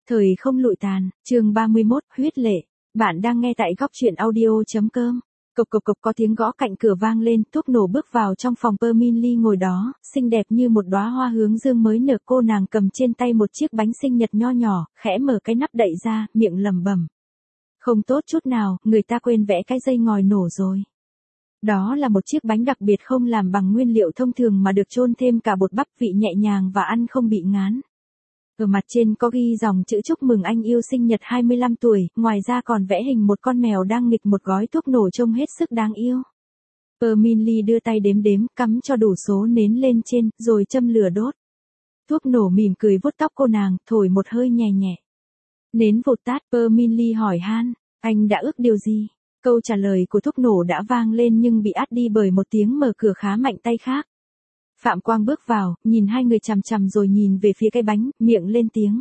Thời không lụi tàn, chương 31, huyết lệ. Bạn đang nghe tại góc truyện audio.com. Cộc cộc cộc có tiếng gõ cạnh cửa vang lên, thuốc nổ bước vào trong phòng Perminly ngồi đó, xinh đẹp như một đóa hoa hướng dương mới nở. Cô nàng cầm trên tay một chiếc bánh sinh nhật nho nhỏ, khẽ mở cái nắp đậy ra, miệng lẩm bẩm. Không tốt chút nào, người ta quên vẽ cái dây ngòi nổ rồi. Đó là một chiếc bánh đặc biệt không làm bằng nguyên liệu thông thường mà được chôn thêm cả bột bắp, vị nhẹ nhàng và ăn không bị ngán. Ở mặt trên có ghi dòng chữ chúc mừng anh yêu sinh nhật 25 tuổi, ngoài ra còn vẽ hình một con mèo đang nghịch một gói thuốc nổ trông hết sức đáng yêu. Perminly đưa tay đếm đếm, cắm cho đủ số nến lên trên, rồi châm lửa đốt. Thuốc nổ mỉm cười vuốt tóc cô nàng, thổi một hơi nhẹ nhẹ. Nến vụt tắt, Perminly hỏi han, anh đã ước điều gì? Câu trả lời của thuốc nổ đã vang lên nhưng bị át đi bởi một tiếng mở cửa khá mạnh tay khác. Phạm Quang bước vào, nhìn hai người chằm chằm rồi nhìn về phía cái bánh, miệng lên tiếng.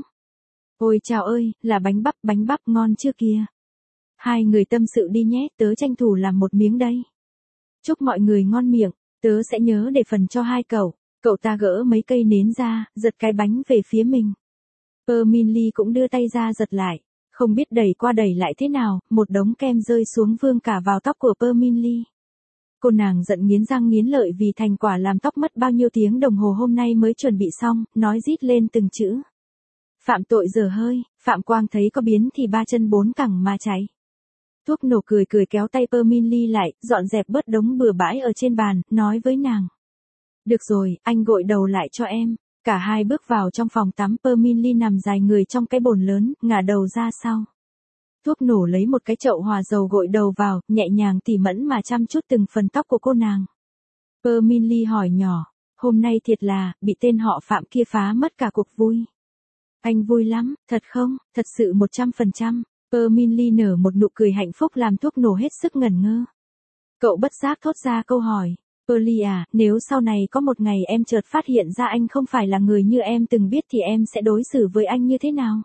Ôi chào ơi, là bánh bắp ngon chưa kìa. Hai người tâm sự đi nhé, tớ tranh thủ làm một miếng đây. Chúc mọi người ngon miệng, tớ sẽ nhớ để phần cho hai cậu. Cậu ta gỡ mấy cây nến ra, giật cái bánh về phía mình. Perminly cũng đưa tay ra giật lại. Không biết đẩy qua đẩy lại thế nào, một đống kem rơi xuống vương cả vào tóc của Perminly. Cô nàng giận nghiến răng nghiến lợi vì thành quả làm tóc mất bao nhiêu tiếng đồng hồ hôm nay mới chuẩn bị xong, nói rít lên từng chữ. Phạm tội dở hơi, Phạm Quang thấy có biến thì ba chân bốn cẳng mà cháy. Thuốc nổ cười cười kéo tay Perminly lại, dọn dẹp bớt đống bừa bãi ở trên bàn, nói với nàng. Được rồi, anh gội đầu lại cho em. Cả hai bước vào trong phòng tắm, Perminly nằm dài người trong cái bồn lớn, ngả đầu ra sau. Thuốc nổ lấy một cái chậu hòa dầu gội đầu vào, nhẹ nhàng tỉ mẫn mà chăm chút từng phần tóc của cô nàng. Perminly hỏi nhỏ, hôm nay thiệt là, bị tên họ Phạm kia phá mất cả cuộc vui. Anh vui lắm, thật không, thật sự 100%. Perminly nở một nụ cười hạnh phúc làm thuốc nổ hết sức ngẩn ngơ. Cậu bất giác thốt ra câu hỏi. Perly à, nếu sau này có một ngày em chợt phát hiện ra anh không phải là người như em từng biết thì em sẽ đối xử với anh như thế nào?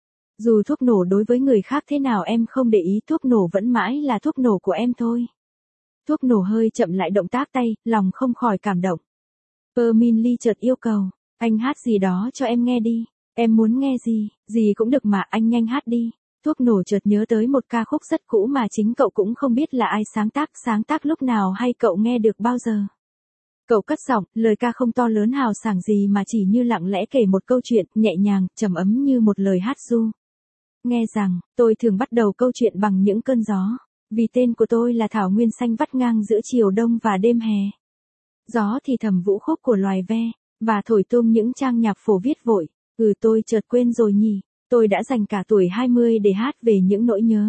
Dù thuốc nổ đối với người khác thế nào em không để ý, thuốc nổ vẫn mãi là thuốc nổ của em thôi. Thuốc nổ hơi chậm lại động tác tay, lòng không khỏi cảm động. Perminly chợt yêu cầu, anh hát gì đó cho em nghe đi. Em muốn nghe gì cũng được mà, anh nhanh hát đi. Thuốc nổ chợt nhớ tới một ca khúc rất cũ mà chính cậu cũng không biết là ai sáng tác lúc nào hay cậu nghe được bao giờ. Cậu cất giọng, lời ca không to lớn hào sảng gì mà chỉ như lặng lẽ kể một câu chuyện, nhẹ nhàng, trầm ấm như một lời hát ru. Nghe rằng, tôi thường bắt đầu câu chuyện bằng những cơn gió, vì tên của tôi là thảo nguyên xanh vắt ngang giữa chiều đông và đêm hè. Gió thì thầm vũ khúc của loài ve, và thổi tung những trang nhạc phổ viết vội, tôi chợt quên rồi nhỉ. Tôi đã dành cả tuổi 20 để hát về những nỗi nhớ.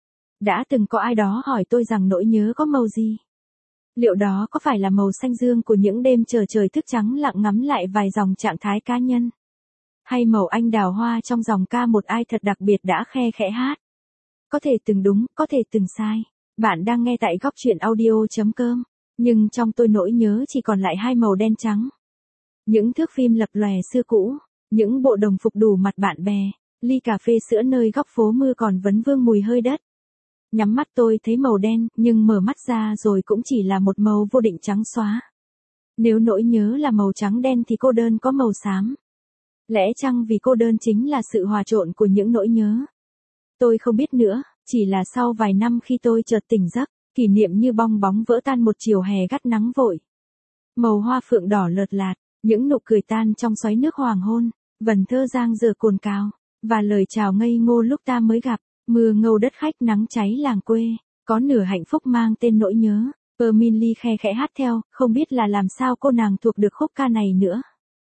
Đã từng có ai đó hỏi tôi rằng nỗi nhớ có màu gì? Liệu đó có phải là màu xanh dương của những đêm trời thức trắng lặng ngắm lại vài dòng trạng thái cá nhân? Hay màu anh đào hoa trong dòng ca một ai thật đặc biệt đã khe khẽ hát? Có thể từng đúng, có thể từng sai. Bạn đang nghe tại góc truyện audio.com. Nhưng trong tôi nỗi nhớ chỉ còn lại hai màu đen trắng. Những thước phim lập lòe xưa cũ, những bộ đồng phục đủ mặt bạn bè. Ly cà phê sữa nơi góc phố mưa còn vấn vương mùi hơi đất. Nhắm mắt tôi thấy màu đen, nhưng mở mắt ra rồi cũng chỉ là một màu vô định trắng xóa. Nếu nỗi nhớ là màu trắng đen thì cô đơn có màu xám. Lẽ chăng vì cô đơn chính là sự hòa trộn của những nỗi nhớ? Tôi không biết nữa, chỉ là sau vài năm khi tôi chợt tỉnh giấc, kỷ niệm như bong bóng vỡ tan một chiều hè gắt nắng vội. Màu hoa phượng đỏ lợt lạt, những nụ cười tan trong xoáy nước hoàng hôn, vần thơ giang dở cồn cào. Và lời chào ngây ngô lúc ta mới gặp, mưa ngâu đất khách nắng cháy làng quê, có nửa hạnh phúc mang tên nỗi nhớ. Perminly khe khẽ hát theo, không biết là làm sao cô nàng thuộc được khúc ca này nữa.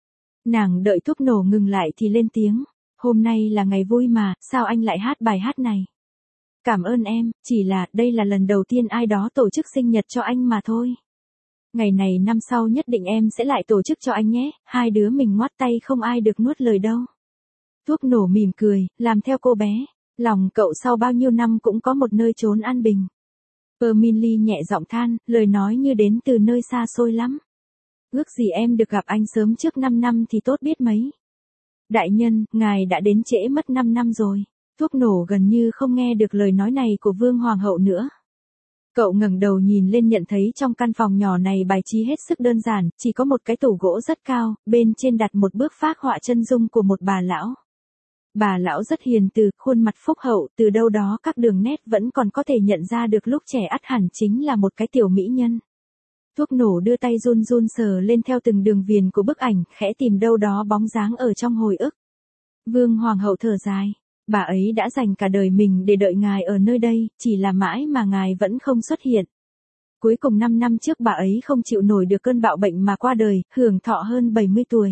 Nàng đợi thuốc nổ ngừng lại thì lên tiếng, hôm nay là ngày vui mà, sao anh lại hát bài hát này? Cảm ơn em, chỉ là đây là lần đầu tiên ai đó tổ chức sinh nhật cho anh mà thôi. Ngày này năm sau nhất định em sẽ lại tổ chức cho anh nhé, hai đứa mình ngoắt tay không ai được nuốt lời đâu. Thuốc nổ mỉm cười, làm theo cô bé. Lòng cậu sau bao nhiêu năm cũng có một nơi trốn an bình. Perminly nhẹ giọng than, lời nói như đến từ nơi xa xôi lắm. Ước gì em được gặp anh sớm trước 5 năm thì tốt biết mấy. Đại nhân, ngài đã đến trễ mất 5 năm rồi. Thuốc nổ gần như không nghe được lời nói này của Vương Hoàng hậu nữa. Cậu ngẩng đầu nhìn lên nhận thấy trong căn phòng nhỏ này bài trí hết sức đơn giản, chỉ có một cái tủ gỗ rất cao, bên trên đặt một bức phác họa chân dung của một bà lão. Bà lão rất hiền từ, khuôn mặt phúc hậu, từ đâu đó các đường nét vẫn còn có thể nhận ra được lúc trẻ ắt hẳn chính là một cái tiểu mỹ nhân. Thuốc nổ đưa tay run run sờ lên theo từng đường viền của bức ảnh, khẽ tìm đâu đó bóng dáng ở trong hồi ức. Vương Hoàng hậu thở dài, bà ấy đã dành cả đời mình để đợi ngài ở nơi đây, chỉ là mãi mà ngài vẫn không xuất hiện. Cuối cùng 5 năm trước bà ấy không chịu nổi được cơn bạo bệnh mà qua đời, hưởng thọ hơn 70 tuổi.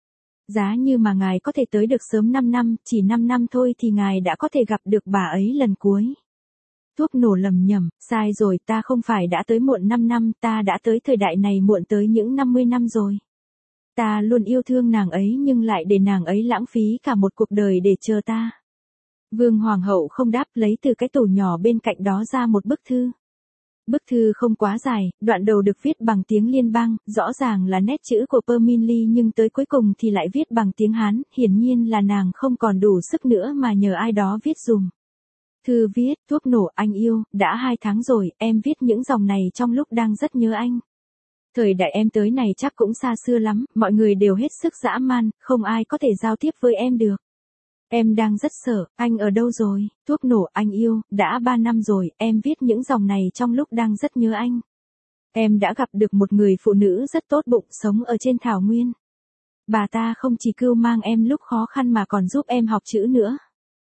Giá như mà ngài có thể tới được sớm 5 năm, chỉ 5 năm thôi thì ngài đã có thể gặp được bà ấy lần cuối. Thuốc nổ lầm nhầm, sai rồi, ta không phải đã tới muộn 5 năm, ta đã tới thời đại này muộn tới những 50 năm rồi. Ta luôn yêu thương nàng ấy nhưng lại để nàng ấy lãng phí cả một cuộc đời để chờ ta. Vương Hoàng hậu không đáp, lấy từ cái tủ nhỏ bên cạnh đó ra một bức thư. Bức thư không quá dài, đoạn đầu được viết bằng tiếng liên bang, rõ ràng là nét chữ của Perminli nhưng tới cuối cùng thì lại viết bằng tiếng Hán, hiển nhiên là nàng không còn đủ sức nữa mà nhờ ai đó viết dùm. Thư viết, thuốc nổ anh yêu, đã 2 tháng rồi, em viết những dòng này trong lúc đang rất nhớ anh. Thời đại em tới này chắc cũng xa xưa lắm, mọi người đều hết sức dã man, không ai có thể giao tiếp với em được. Em đang rất sợ, anh ở đâu rồi? Thuốc nổ anh yêu, đã 3 năm rồi, em viết những dòng này trong lúc đang rất nhớ anh. Em đã gặp được một người phụ nữ rất tốt bụng sống ở trên thảo nguyên. Bà ta không chỉ cưu mang em lúc khó khăn mà còn giúp em học chữ nữa.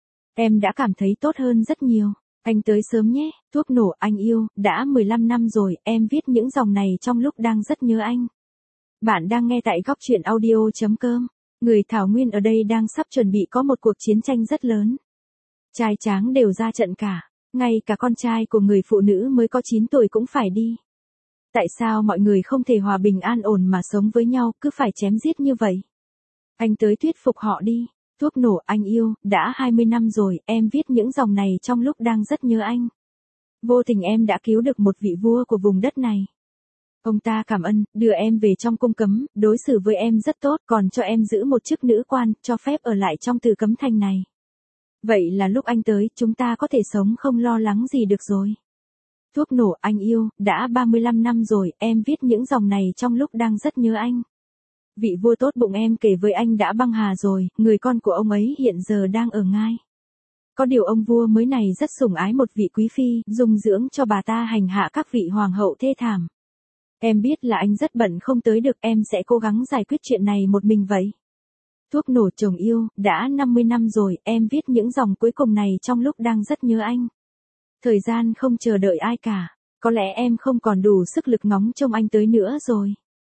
Em đã cảm thấy tốt hơn rất nhiều. Anh tới sớm nhé, thuốc nổ anh yêu, đã 15 năm rồi, em viết những dòng này trong lúc đang rất nhớ anh. Bạn đang nghe tại góc truyện audio.com. Người Thảo Nguyên ở đây đang sắp chuẩn bị có một cuộc chiến tranh rất lớn. Trai tráng đều ra trận cả, ngay cả con trai của người phụ nữ mới có 9 tuổi cũng phải đi. Tại sao mọi người không thể hòa bình an ổn mà sống với nhau, cứ phải chém giết như vậy? Anh tới thuyết phục họ đi. Thuốc nổ anh yêu, đã 20 năm rồi, em viết những dòng này trong lúc đang rất nhớ anh. Vô tình em đã cứu được một vị vua của vùng đất này. Ông ta cảm ơn, đưa em về trong cung cấm, đối xử với em rất tốt, còn cho em giữ một chức nữ quan, cho phép ở lại trong Tử Cấm Thành này. Vậy là lúc anh tới, chúng ta có thể sống không lo lắng gì được rồi. Thuốc nổ anh yêu, đã 35 năm rồi, em viết những dòng này trong lúc đang rất nhớ anh. Vị vua tốt bụng em kể với anh đã băng hà rồi, người con của ông ấy hiện giờ đang ở ngai. Có điều ông vua mới này rất sủng ái một vị quý phi, dung dưỡng cho bà ta hành hạ các vị hoàng hậu thê thảm. Em biết là anh rất bận không tới được, em sẽ cố gắng giải quyết chuyện này một mình vậy. Thuốc nổ chồng yêu, đã 50 năm rồi, em viết những dòng cuối cùng này trong lúc đang rất nhớ anh. Thời gian không chờ đợi ai cả, có lẽ em không còn đủ sức lực ngóng trông anh tới nữa rồi.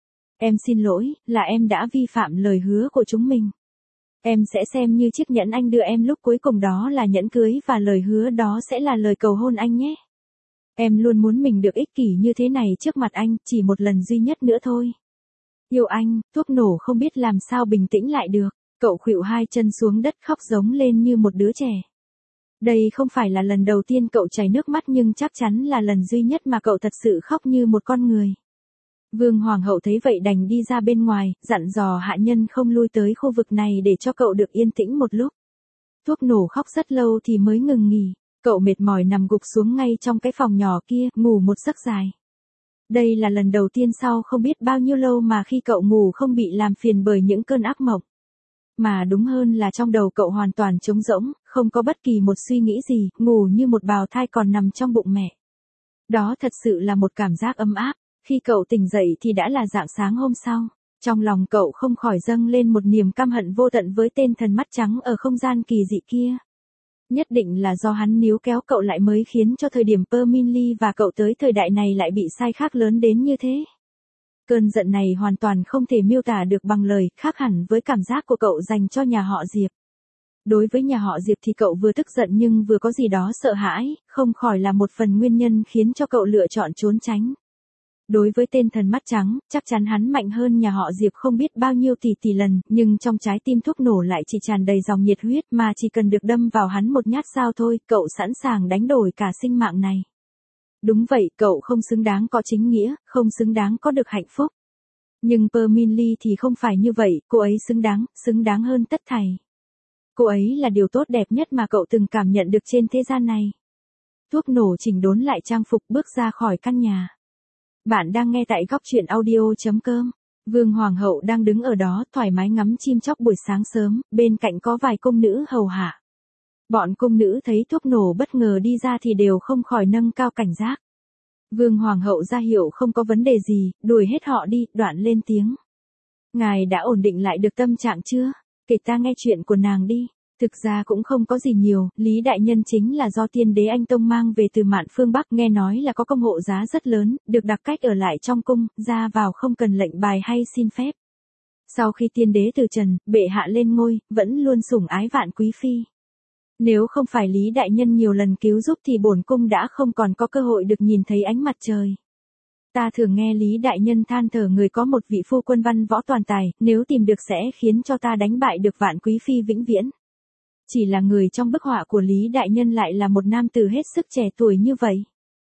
Em xin lỗi, là em đã vi phạm lời hứa của chúng mình. Em sẽ xem như chiếc nhẫn anh đưa em lúc cuối cùng đó là nhẫn cưới và lời hứa đó sẽ là lời cầu hôn anh nhé. Em luôn muốn mình được ích kỷ như thế này trước mặt anh, chỉ một lần duy nhất nữa thôi. Yêu anh, thuốc nổ không biết làm sao bình tĩnh lại được, cậu khuỵu 2 chân xuống đất khóc giống lên như một đứa trẻ. Đây không phải là lần đầu tiên cậu chảy nước mắt nhưng chắc chắn là lần duy nhất mà cậu thật sự khóc như một con người. Vương Hoàng hậu thấy vậy đành đi ra bên ngoài, dặn dò hạ nhân không lui tới khu vực này để cho cậu được yên tĩnh một lúc. Thuốc nổ khóc rất lâu thì mới ngừng nghỉ, cậu mệt mỏi nằm gục xuống ngay trong cái phòng nhỏ kia, ngủ một giấc dài. Đây là lần đầu tiên sau không biết bao nhiêu lâu mà khi cậu ngủ không bị làm phiền bởi những cơn ác mộng. Mà đúng hơn là trong đầu cậu hoàn toàn trống rỗng, không có bất kỳ một suy nghĩ gì, ngủ như một bào thai còn nằm trong bụng mẹ. Đó thật sự là một cảm giác ấm áp. Khi cậu tỉnh dậy thì đã là rạng sáng hôm sau. Trong lòng cậu không khỏi dâng lên một niềm căm hận vô tận với tên thần mắt trắng ở không gian kỳ dị kia. Nhất định là do hắn níu kéo cậu lại mới khiến cho thời điểm Perminli và cậu tới thời đại này lại bị sai khác lớn đến như thế. Cơn giận này hoàn toàn không thể miêu tả được bằng lời, khác hẳn với cảm giác của cậu dành cho nhà họ Diệp. Đối với nhà họ Diệp thì cậu vừa tức giận nhưng vừa có gì đó sợ hãi, không khỏi là một phần nguyên nhân khiến cho cậu lựa chọn trốn tránh. Đối với tên thần mắt trắng, chắc chắn hắn mạnh hơn nhà họ Diệp không biết bao nhiêu tỷ lần, nhưng trong trái tim thuốc nổ lại chỉ tràn đầy dòng nhiệt huyết mà chỉ cần được đâm vào hắn một nhát dao thôi, cậu sẵn sàng đánh đổi cả sinh mạng này. Đúng vậy, cậu không xứng đáng có chính nghĩa, không xứng đáng có được hạnh phúc. Nhưng Perminli thì không phải như vậy, cô ấy xứng đáng hơn tất thảy. Cô ấy là điều tốt đẹp nhất mà cậu từng cảm nhận được trên thế gian này. Thuốc nổ chỉnh đốn lại trang phục bước ra khỏi căn nhà. Bạn đang nghe tại góc truyện audio.com. Vương Hoàng hậu đang đứng ở đó thoải mái ngắm chim chóc buổi sáng sớm, bên cạnh có vài cung nữ hầu hạ. Bọn cung nữ thấy thuốc nổ bất ngờ đi ra thì đều không khỏi nâng cao cảnh giác. Vương Hoàng hậu ra hiệu không có vấn đề gì, đuổi hết họ đi, đoạn lên tiếng. Ngài đã ổn định lại được tâm trạng chưa? Kể ta nghe chuyện của nàng đi. Thực ra cũng không có gì nhiều, Lý Đại Nhân chính là do tiên đế Anh Tông mang về từ Mạn phương Bắc, nghe nói là có công hộ giá rất lớn, được đặc cách ở lại trong cung, ra vào không cần lệnh bài hay xin phép. Sau khi tiên đế từ trần, bệ hạ lên ngôi, vẫn luôn sủng ái vạn quý phi. Nếu không phải Lý Đại Nhân nhiều lần cứu giúp thì bổn cung đã không còn có cơ hội được nhìn thấy ánh mặt trời. Ta thường nghe Lý Đại Nhân than thở người có một vị phu quân văn võ toàn tài, nếu tìm được sẽ khiến cho ta đánh bại được vạn quý phi vĩnh viễn. Chỉ là người trong bức họa của Lý Đại Nhân lại là một nam tử hết sức trẻ tuổi như vậy.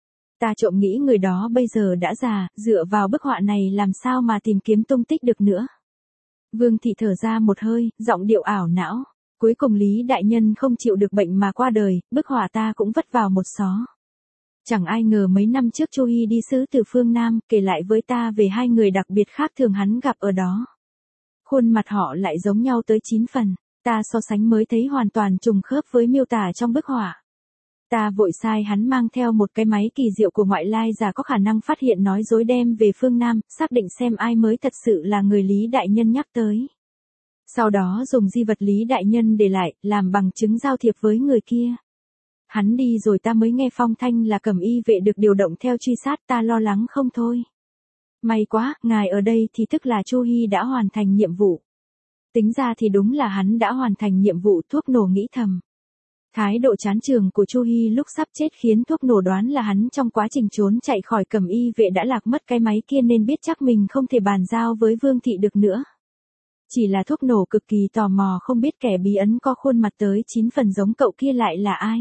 Ta trộm nghĩ người đó bây giờ đã già, dựa vào bức họa này làm sao mà tìm kiếm tung tích được nữa. Vương thị thở ra một hơi, giọng điệu ảo não. Cuối cùng Lý Đại Nhân không chịu được bệnh mà qua đời, bức họa ta cũng vất vào một xó. Chẳng ai ngờ mấy năm trước Chu Hi đi sứ từ phương Nam, kể lại với ta về hai người đặc biệt khác thường hắn gặp ở đó. Khuôn mặt họ lại giống nhau tới 9 phần, ta so sánh mới thấy hoàn toàn trùng khớp với miêu tả trong bức họa. Ta vội sai hắn mang theo một cái máy kỳ diệu của ngoại lai giả có khả năng phát hiện nói dối đem về phương Nam, xác định xem ai mới thật sự là người Lý Đại Nhân nhắc tới. Sau đó dùng di vật Lý Đại Nhân để lại, làm bằng chứng giao thiệp với người kia. Hắn đi rồi ta mới nghe phong thanh là Cẩm Y vệ được điều động theo truy sát, ta lo lắng không thôi. May quá, ngài ở đây thì tức là Chu Hi đã hoàn thành nhiệm vụ. Tính ra thì đúng là hắn đã hoàn thành nhiệm vụ, thuốc nổ nghĩ thầm. Thái độ chán chường của Chu Hi lúc sắp chết khiến thuốc nổ đoán là hắn trong quá trình trốn chạy khỏi Cẩm Y vệ đã lạc mất cái máy kia nên biết chắc mình không thể bàn giao với Vương thị được nữa. Chỉ là thuốc nổ cực kỳ tò mò không biết kẻ bí ẩn có khuôn mặt tới 9 phần giống cậu kia lại là ai.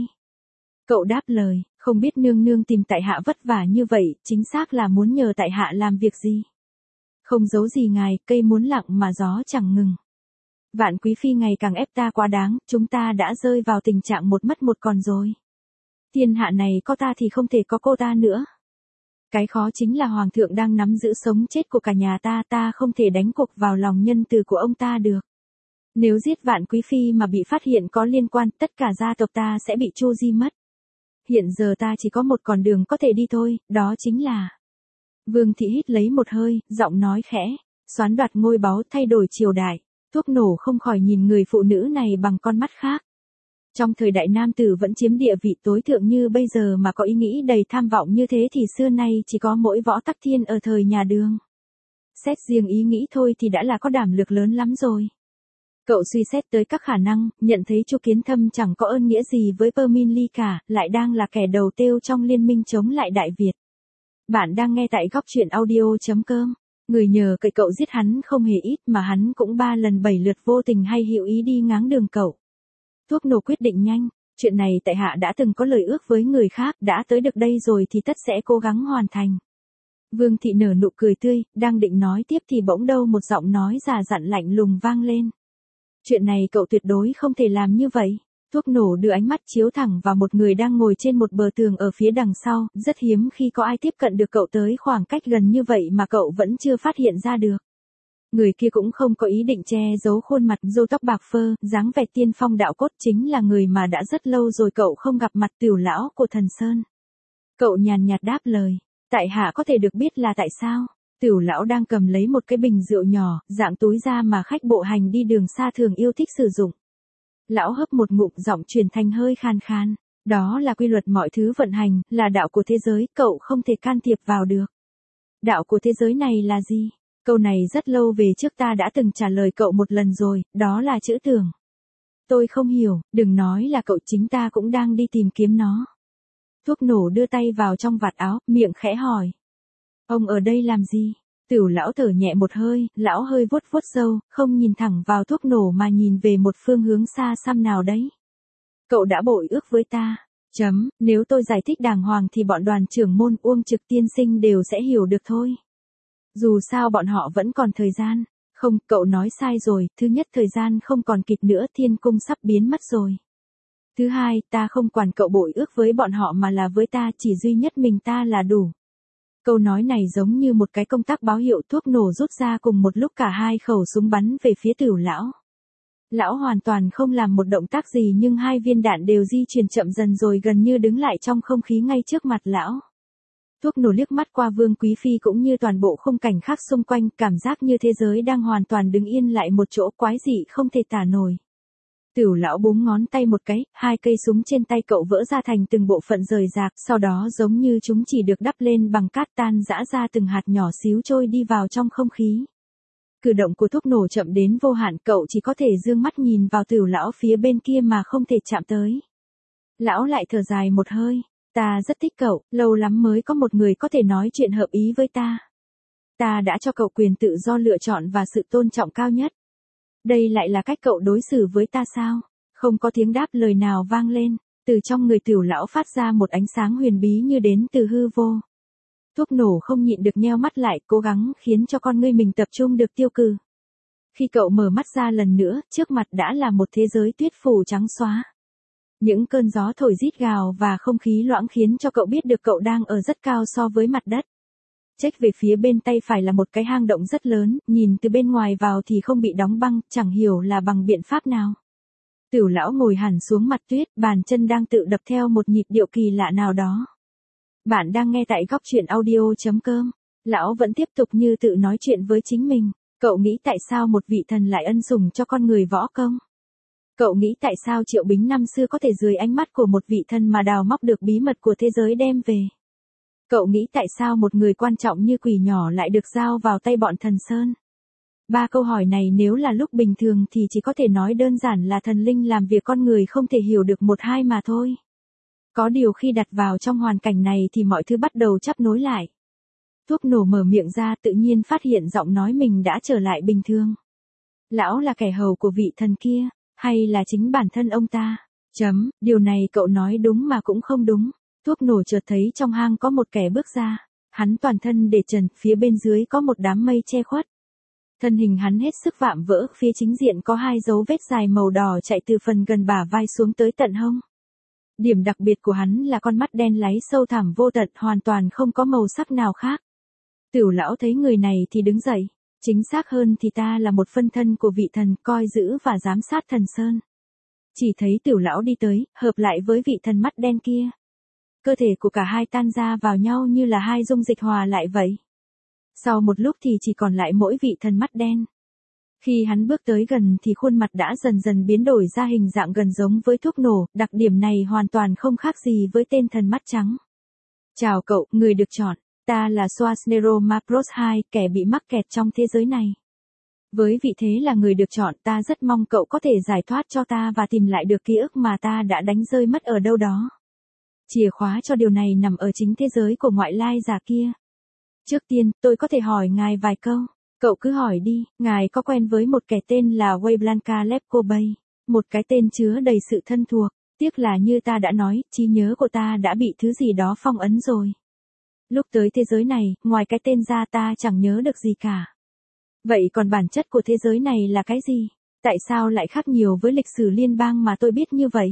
Cậu đáp lời, không biết nương nương tìm tại hạ vất vả như vậy, chính xác là muốn nhờ tại hạ làm việc gì. Không giấu gì ngài, cây muốn lặng mà gió chẳng ngừng. Vạn quý phi ngày càng ép ta quá đáng, chúng ta đã rơi vào tình trạng một mất một còn rồi. Thiên hạ này có ta thì không thể có cô ta nữa. Cái khó chính là hoàng thượng đang nắm giữ sống chết của cả nhà ta, ta không thể đánh cuộc vào lòng nhân từ của ông ta được. Nếu giết vạn quý phi mà bị phát hiện có liên quan, tất cả gia tộc ta sẽ bị tru di mất. Hiện giờ ta chỉ có một con đường có thể đi thôi, đó chính là... Vương thị hít lấy một hơi, giọng nói khẽ, xoán đoạt ngôi báu thay đổi triều đại. Thuốc nổ không khỏi nhìn người phụ nữ này bằng con mắt khác. Trong thời đại nam tử vẫn chiếm địa vị tối thượng như bây giờ mà có ý nghĩ đầy tham vọng như thế thì xưa nay chỉ có mỗi Võ Tắc Thiên ở thời nhà Đường. Xét riêng ý nghĩ thôi thì đã là có đảm lực lớn lắm rồi. Cậu suy xét tới các khả năng, nhận thấy Chu Kiến Thâm chẳng có ơn nghĩa gì với Permin Ly cả, lại đang là kẻ đầu têu trong liên minh chống lại Đại Việt. Bạn đang nghe tại góc truyện audio.com. Người nhờ cậy cậu giết hắn không hề ít mà hắn cũng 3 lần 7 lượt vô tình hay hữu ý đi ngáng đường cậu. Thuốc nổ quyết định nhanh, chuyện này tại hạ đã từng có lời ước với người khác, đã tới được đây rồi thì tất sẽ cố gắng hoàn thành. Vương thị nở nụ cười tươi, đang định nói tiếp thì bỗng đâu một giọng nói già dặn lạnh lùng vang lên. Chuyện này cậu tuyệt đối không thể làm như vậy. Thuốc nổ đưa ánh mắt chiếu thẳng vào một người đang ngồi trên một bờ tường ở phía đằng sau, rất hiếm khi có ai tiếp cận được cậu tới khoảng cách gần như vậy mà cậu vẫn chưa phát hiện ra được. Người kia cũng không có ý định che giấu khuôn mặt, râu tóc bạc phơ, dáng vẻ tiên phong đạo cốt, chính là người mà đã rất lâu rồi cậu không gặp mặt, Tiểu lão của Thần Sơn. Cậu nhàn nhạt đáp lời, tại hạ có thể được biết là tại sao? Tiểu lão đang cầm lấy một cái bình rượu nhỏ, dạng túi da mà khách bộ hành đi đường xa thường yêu thích sử dụng. Lão hấp một ngụm, giọng truyền thành hơi khan khan. Đó là quy luật mọi thứ vận hành, là đạo của thế giới, cậu không thể can thiệp vào được. Đạo của thế giới này là gì? Câu này rất lâu về trước ta đã từng trả lời cậu một lần rồi, đó là chữ tưởng. Tôi không hiểu, đừng nói là cậu, chính ta cũng đang đi tìm kiếm nó. Thuốc nổ đưa tay vào trong vạt áo, miệng khẽ hỏi. Ông ở đây làm gì? Tiểu lão thở nhẹ một hơi, lão hơi vuốt vuốt râu, không nhìn thẳng vào thuốc nổ mà nhìn về một phương hướng xa xăm nào đấy. Cậu đã bội ước với ta. Nếu tôi giải thích đàng hoàng thì bọn đoàn trưởng môn Uông Trực tiên sinh đều sẽ hiểu được thôi. Dù sao bọn họ vẫn còn thời gian. Không, cậu nói sai rồi, thứ nhất thời gian không còn kịp nữa, thiên cung sắp biến mất rồi. Thứ hai, ta không quản cậu bội ước với bọn họ mà là với ta, chỉ duy nhất mình ta là đủ. Câu nói này giống như một cái công tắc báo hiệu thuốc nổ rút ra cùng một lúc cả hai khẩu súng bắn về phía Tửu lão. Lão hoàn toàn không làm một động tác gì nhưng hai viên đạn đều di chuyển chậm dần rồi gần như đứng lại trong không khí ngay trước mặt lão. Thuốc nổ liếc mắt qua Vương Quý Phi cũng như toàn bộ khung cảnh khác xung quanh, cảm giác như thế giới đang hoàn toàn đứng yên lại một chỗ quái dị không thể tả nổi. Tửu lão búng ngón tay một cái, hai cây súng trên tay cậu vỡ ra thành từng bộ phận rời rạc, sau đó giống như chúng chỉ được đắp lên bằng cát tan rã ra từng hạt nhỏ xíu trôi đi vào trong không khí. Cử động của thuốc nổ chậm đến vô hạn, cậu chỉ có thể dương mắt nhìn vào Tửu lão phía bên kia mà không thể chạm tới. Lão lại thở dài một hơi, ta rất thích cậu, lâu lắm mới có một người có thể nói chuyện hợp ý với ta. Ta đã cho cậu quyền tự do lựa chọn và sự tôn trọng cao nhất. Đây lại là cách cậu đối xử với ta sao? Không có tiếng đáp lời nào vang lên, từ trong người Tửu lão phát ra một ánh sáng huyền bí như đến từ hư vô. Thuốc nổ không nhịn được nheo mắt lại, cố gắng khiến cho con ngươi mình tập trung được tiêu cự. Khi cậu mở mắt ra lần nữa, trước mặt đã là một thế giới tuyết phủ trắng xóa. Những cơn gió thổi rít gào và không khí loãng khiến cho cậu biết được cậu đang ở rất cao so với mặt đất. Chếch về phía bên tay phải là một cái hang động rất lớn, nhìn từ bên ngoài vào thì không bị đóng băng, chẳng hiểu là bằng biện pháp nào. Tửu lão ngồi hẳn xuống mặt tuyết, bàn chân đang tự đập theo một nhịp điệu kỳ lạ nào đó. Bạn đang nghe tại góc truyện audio.com. Lão vẫn tiếp tục như tự nói chuyện với chính mình. Cậu nghĩ tại sao một vị thần lại ân sủng cho con người võ công? Cậu nghĩ tại sao Triệu Bính năm xưa có thể dưới ánh mắt của một vị thần mà đào móc được bí mật của thế giới đem về? Cậu nghĩ tại sao một người quan trọng như quỷ nhỏ lại được giao vào tay bọn thần Sơn? Ba câu hỏi này nếu là lúc bình thường thì chỉ có thể nói đơn giản là thần linh làm việc con người không thể hiểu được một hai mà thôi. Có điều khi đặt vào trong hoàn cảnh này thì mọi thứ bắt đầu chắp nối lại. Thuốc nổ mở miệng ra tự nhiên phát hiện giọng nói mình đã trở lại bình thường. Lão là kẻ hầu của vị thần kia, hay là chính bản thân ông ta? Điều này cậu nói đúng mà cũng không đúng. Thuốc nổ chợt thấy trong hang có một kẻ bước ra. Hắn toàn thân để trần, phía bên dưới có một đám mây che khuất. Thân hình hắn hết sức vạm vỡ, phía chính diện có hai dấu vết dài màu đỏ chạy từ phần gần bả vai xuống tới tận hông. Điểm đặc biệt của hắn là con mắt đen láy sâu thẳm vô tận, hoàn toàn không có màu sắc nào khác. Tửu lão thấy người này thì đứng dậy. Chính xác hơn thì ta là một phân thân của vị thần coi giữ và giám sát thần Sơn. Chỉ thấy Tửu lão đi tới, hợp lại với vị thần mắt đen kia. Cơ thể của cả hai tan ra vào nhau như là hai dung dịch hòa lại vậy. Sau một lúc thì chỉ còn lại mỗi vị thần mắt đen. Khi hắn bước tới gần thì khuôn mặt đã dần dần biến đổi ra hình dạng gần giống với thuốc nổ, đặc điểm này hoàn toàn không khác gì với tên thần mắt trắng. Chào cậu, người được chọn. Ta là Schwarzenegger Macross 2, kẻ bị mắc kẹt trong thế giới này. Với vị thế là người được chọn, ta rất mong cậu có thể giải thoát cho ta và tìm lại được ký ức mà ta đã đánh rơi mất ở đâu đó. Chìa khóa cho điều này nằm ở chính thế giới của ngoại lai giả kia. Trước tiên, tôi có thể hỏi ngài vài câu. Cậu cứ hỏi đi, ngài có quen với một kẻ tên là Wayne Lepkobay, một cái tên chứa đầy sự thân thuộc, tiếc là như ta đã nói, trí nhớ của ta đã bị thứ gì đó phong ấn rồi. Lúc tới thế giới này, ngoài cái tên ra ta chẳng nhớ được gì cả. Vậy còn bản chất của thế giới này là cái gì? Tại sao lại khác nhiều với lịch sử liên bang mà tôi biết như vậy?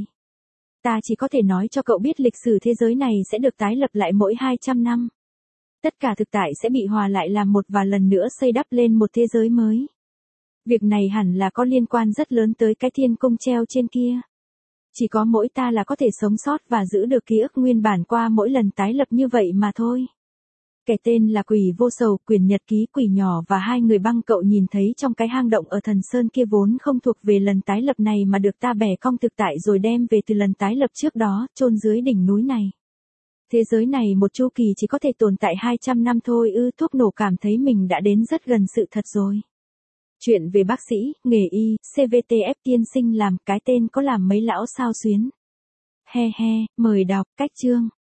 Ta chỉ có thể nói cho cậu biết lịch sử thế giới này sẽ được tái lập lại mỗi 200 năm. Tất cả thực tại sẽ bị hòa lại làm một và lần nữa xây đắp lên một thế giới mới. Việc này hẳn là có liên quan rất lớn tới cái thiên cung treo trên kia. Chỉ có mỗi ta là có thể sống sót và giữ được ký ức nguyên bản qua mỗi lần tái lập như vậy mà thôi. Kẻ tên là Quỷ Vô Sầu, quyển nhật ký quỷ nhỏ và hai người băng cậu nhìn thấy trong cái hang động ở thần Sơn kia vốn không thuộc về lần tái lập này mà được ta bẻ cong thực tại rồi đem về từ lần tái lập trước đó, chôn dưới đỉnh núi này. Thế giới này một chu kỳ chỉ có thể tồn tại 200 năm thôi ư? Thuốc nổ cảm thấy mình đã đến rất gần sự thật rồi. Chuyện về bác sĩ, nghề y, CVTF tiên sinh làm cái tên có làm mấy lão sao xuyến. He he, mời đọc, cách chương.